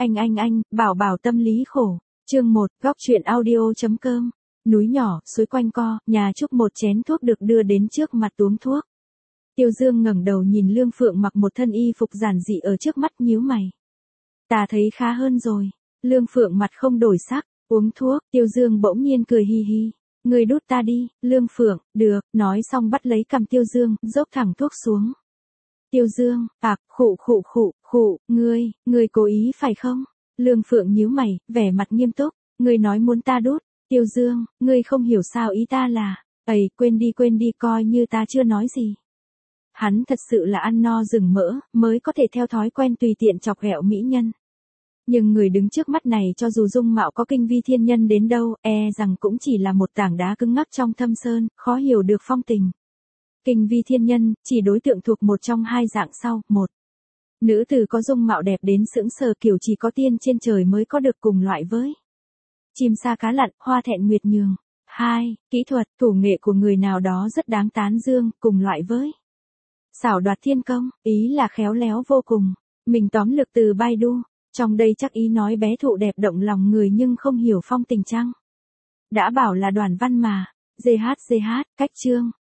Anh, bảo bảo tâm lý khổ. Chương 1, góc truyện audio.com. Núi nhỏ, suối quanh co, nhà Trúc một chén thuốc được đưa đến trước mặt uống thuốc. Tiêu Dương ngẩng đầu nhìn Lương Phượng mặc một thân y phục giản dị ở trước mắt nhíu mày. Ta thấy khá hơn rồi. Lương Phượng mặt không đổi sắc, uống thuốc, Tiêu Dương bỗng nhiên cười hi hi. Người đút ta đi, Lương Phượng, được, nói xong bắt lấy cằm Tiêu Dương, dốc thẳng thuốc xuống. Tiêu Dương, khụ, ngươi cố ý phải không? Lương Phượng nhíu mày, vẻ mặt nghiêm túc, ngươi nói muốn ta đút. Tiêu Dương, ngươi không hiểu sao ý ta là, quên đi coi như ta chưa nói gì. Hắn thật sự là ăn no rừng mỡ, mới có thể theo thói quen tùy tiện chọc ghẹo mỹ nhân. Nhưng người đứng trước mắt này cho dù dung mạo có kinh vi thiên nhân đến đâu, rằng cũng chỉ là một tảng đá cứng ngắc trong thâm sơn, khó hiểu được phong tình. Kinh vi thiên nhân, chỉ đối tượng thuộc một trong hai dạng sau. 1. Nữ tử có dung mạo đẹp đến sững sờ kiểu chỉ có tiên trên trời mới có được cùng loại với chim sa cá lặn, hoa thẹn nguyệt nhường. 2. Kỹ thuật, thủ nghệ của người nào đó rất đáng tán dương, cùng loại với xảo đoạt thiên công, ý là khéo léo vô cùng. Mình tóm lược từ Baidu, trong đây chắc ý nói bé thụ đẹp động lòng người nhưng không hiểu phong tình chăng. Đã bảo là Đoàn Văn mà. GH, cách chương.